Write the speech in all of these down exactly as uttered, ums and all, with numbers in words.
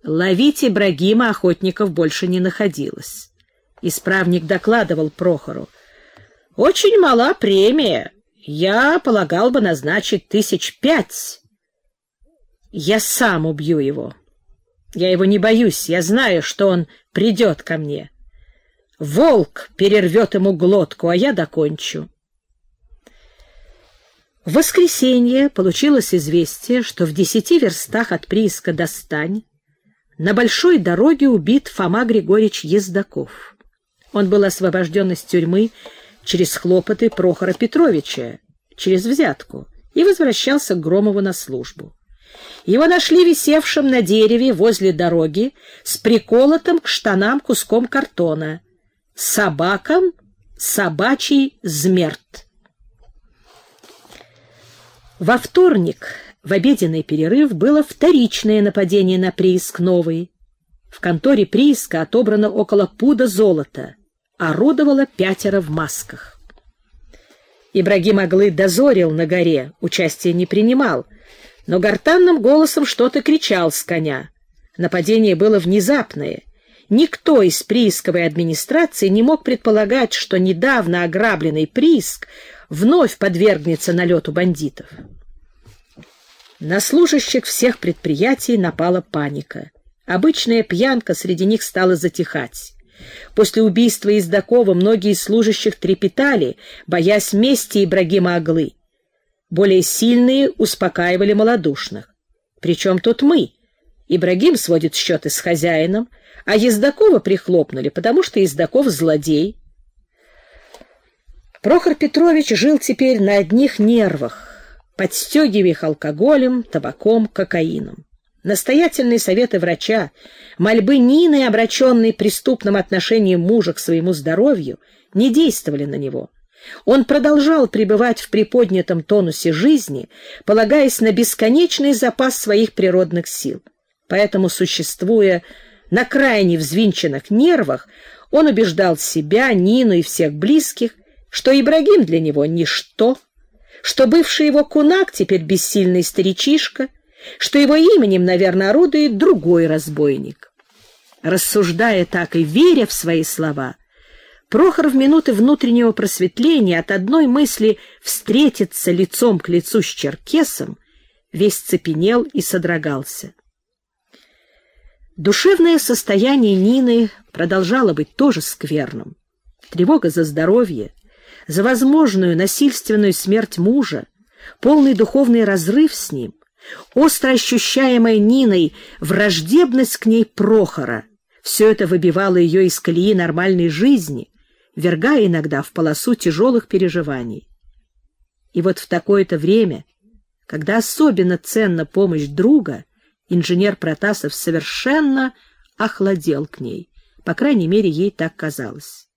Ловить Ибрагима охотников больше не находилось. Исправник докладывал Прохору: «Очень мала премия. Я полагал бы назначить тысяч пять. Я сам убью его. Я его не боюсь, я знаю, что он придет ко мне. Волк перервет ему глотку, а я докончу». В воскресенье получилось известие, что в десяти верстах от прииска Достань на большой дороге убит Фома Григорьевич Ездаков. Он был освобожден из тюрьмы через хлопоты Прохора Петровича, через взятку, и возвращался к Громову на службу. Его нашли висевшим на дереве возле дороги с приколотым к штанам куском картона: «Собакам собачий змерть». Во вторник, в обеденный перерыв, было вторичное нападение на прииск Новый. В конторе прииска отобрано около пуда золота, орудовало пятеро в масках. Ибрагим Аглы дозорил на горе, участия не принимал, но гортанным голосом что-то кричал с коня. Нападение было внезапное. Никто из приисковой администрации не мог предполагать, что недавно ограбленный прииск вновь подвергнется налету бандитов. На служащих всех предприятий напала паника. Обычная пьянка среди них стала затихать. После убийства Ездакова многие из служащих трепетали, боясь мести Ибрагима Аглы. Более сильные успокаивали малодушных. Причем тут мы. Ибрагим сводит счеты с хозяином, а Ездакова прихлопнули, потому что Ездаков злодей. Прохор Петрович жил теперь на одних нервах, подстегивая их алкоголем, табаком, кокаином. Настоятельные советы врача, мольбы Нины, обращенные преступным отношением мужа к своему здоровью, не действовали на него. Он продолжал пребывать в приподнятом тонусе жизни, полагаясь на бесконечный запас своих природных сил. Поэтому, существуя на крайне взвинченных нервах, он убеждал себя, Нину и всех близких, что Ибрагим для него ничто, что бывший его кунак теперь бессильный старичишка, что его именем, наверное, орудует другой разбойник. Рассуждая так и веря в свои слова, Прохор в минуты внутреннего просветления от одной мысли встретиться лицом к лицу с черкесом весь цепенел и содрогался. Душевное состояние Нины продолжало быть тоже скверным. Тревога за здоровье, за возможную насильственную смерть мужа, полный духовный разрыв с ним, остро ощущаемая Ниной враждебность к ней Прохора — все это выбивало ее из колеи нормальной жизни, ввергая иногда в полосу тяжелых переживаний. И вот в такое-то время, когда особенно ценна помощь друга, инженер Протасов совершенно охладел к ней, по крайней мере, ей так казалось.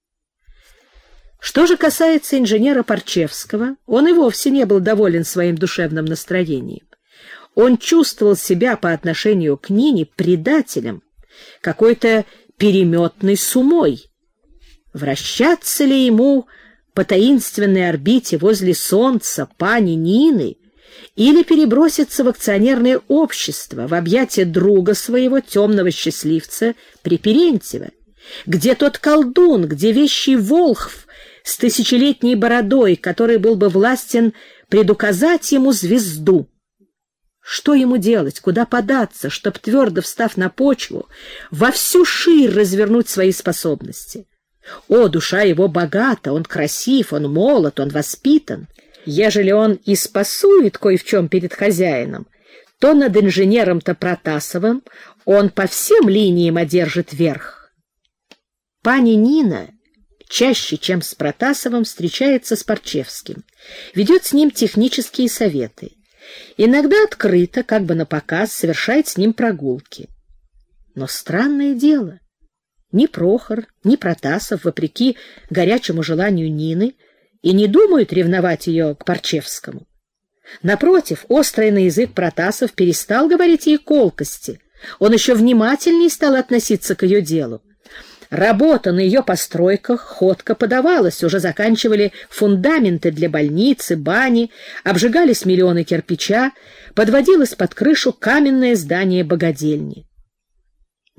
Что же касается инженера Парчевского, он и вовсе не был доволен своим душевным настроением. Он чувствовал себя по отношению к Нине предателем, какой-то переметной сумой. Вращаться ли ему по таинственной орбите возле солнца пани Нины или переброситься в акционерное общество, в объятия друга своего, темного счастливца Приперентьева, где тот колдун, где вещий волхв с тысячелетней бородой, который был бы властен предуказать ему звезду. Что ему делать, куда податься, чтоб, твердо встав на почву, во всю ширь развернуть свои способности? О, душа его богата, он красив, он молод, он воспитан. Ежели он и спасует кое в чем перед хозяином, то над инженером-то Протасовым он по всем линиям одержит верх. Пани Нина чаще, чем с Протасовым, встречается с Парчевским, ведет с ним технические советы. Иногда открыто, как бы напоказ, совершает с ним прогулки. Но странное дело, ни Прохор, ни Протасов, вопреки горячему желанию Нины, и не думают ревновать ее к Парчевскому. Напротив, острый на язык Протасов перестал говорить ей колкости, он еще внимательнее стал относиться к ее делу. Работа на ее постройках ходко подавалась, уже заканчивали фундаменты для больницы, бани, обжигались миллионы кирпича, подводилось под крышу каменное здание богадельни.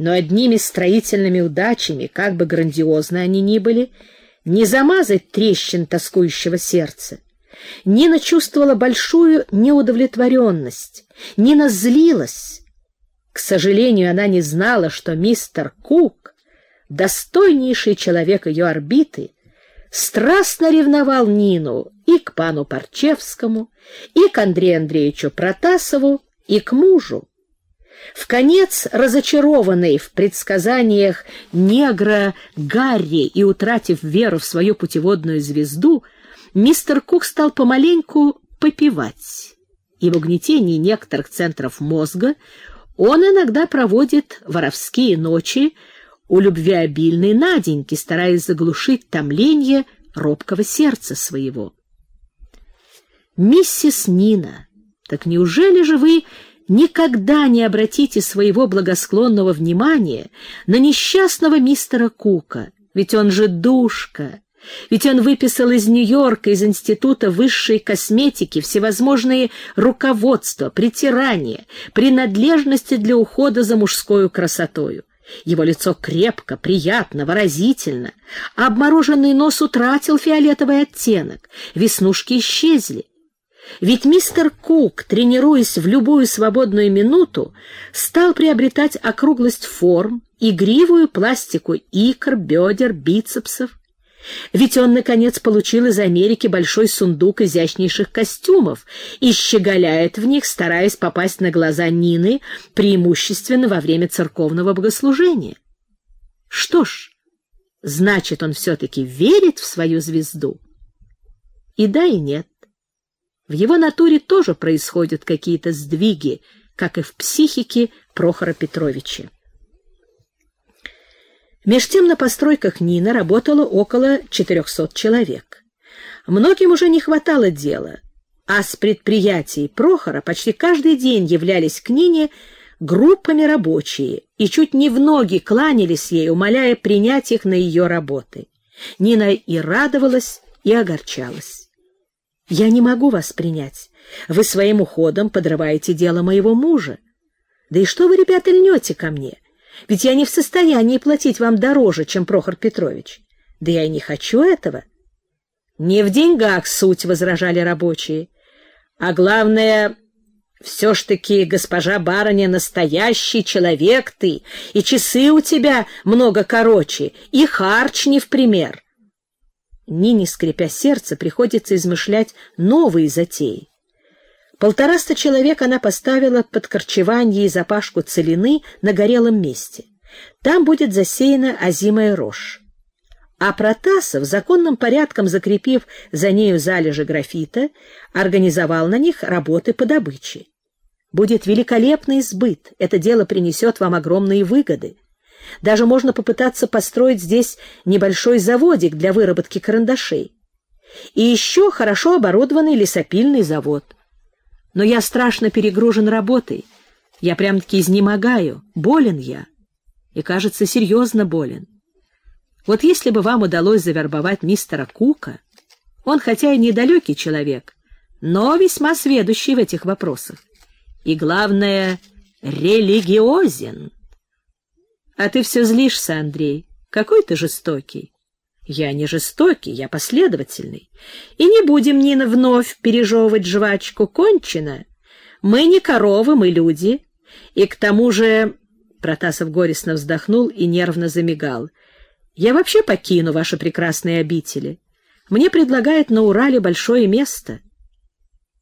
Но одними строительными удачами, как бы грандиозны они ни были, не замазать трещин тоскующего сердца. Нина чувствовала большую неудовлетворенность, Нина злилась. К сожалению, она не знала, что мистер Кук, достойнейший человек ее орбиты, страстно ревновал Нину и к пану Парчевскому, и к Андрею Андреевичу Протасову, и к мужу. Вконец разочарованный в предсказаниях негра Гарри и утратив веру в свою путеводную звезду, мистер Кук стал помаленьку попивать, и в угнетении некоторых центров мозга он иногда проводит воровские ночи у любвеобильной Наденьки, стараясь заглушить томление робкого сердца своего. «Миссис Нина, так неужели же вы никогда не обратите своего благосклонного внимания на несчастного мистера Кука? Ведь он же душка, ведь он выписал из Нью-Йорка, из Института высшей косметики всевозможные руководства, притирания, принадлежности для ухода за мужской красотою. Его лицо крепко, приятно, выразительно, а обмороженный нос утратил фиолетовый оттенок, веснушки исчезли. Ведь мистер Кук, тренируясь в любую свободную минуту, стал приобретать округлость форм, игривую пластику икр, бедер, бицепсов. Ведь он, наконец, получил из Америки большой сундук изящнейших костюмов и щеголяет в них, стараясь попасть на глаза Нины, преимущественно во время церковного богослужения. Что ж, значит, он все-таки верит в свою звезду? И да, и нет. В его натуре тоже происходят какие-то сдвиги, как и в психике Прохора Петровича. Меж тем на постройках Нины работало около четырехсот человек. Многим уже не хватало дела, а с предприятий Прохора почти каждый день являлись к Нине группами рабочие и чуть не в ноги кланялись ей, умоляя принять их на ее работы. Нина и радовалась, и огорчалась. «Я не могу вас принять. Вы своим уходом подрываете дело моего мужа. Да и что вы, ребята, льнете ко мне? Ведь я не в состоянии платить вам дороже, чем Прохор Петрович. Да я и не хочу этого». «Не в деньгах суть», — возражали рабочие. «А главное, все ж таки, госпожа барыня, настоящий человек ты, и часы у тебя много короче, и харч не в пример». Нине, скрипя сердце, приходится измышлять новые затеи. Полтораста человек она поставила под корчеванье и запашку целины на горелом месте. Там будет засеяна озимая рожь. А Протасов, законным порядком закрепив за нею залежи графита, организовал на них работы по добыче. Будет великолепный сбыт, это дело принесет вам огромные выгоды. Даже можно попытаться построить здесь небольшой заводик для выработки карандашей. И еще хорошо оборудованный лесопильный завод. Но я страшно перегружен работой. Я прям-таки изнемогаю. Болен я. И, кажется, серьезно болен. Вот если бы вам удалось завербовать мистера Кука, он хотя и недалекий человек, но весьма сведущий в этих вопросах. И, главное, религиозен. А ты все злишься, Андрей. Какой ты жестокий. Я не жестокий, я последовательный. И не будем, Нина, вновь пережевывать жвачку. Кончено. Мы не коровы, мы люди. И к тому же... Протасов горестно вздохнул и нервно замигал. Я вообще покину ваши прекрасные обители. Мне предлагают на Урале большое место.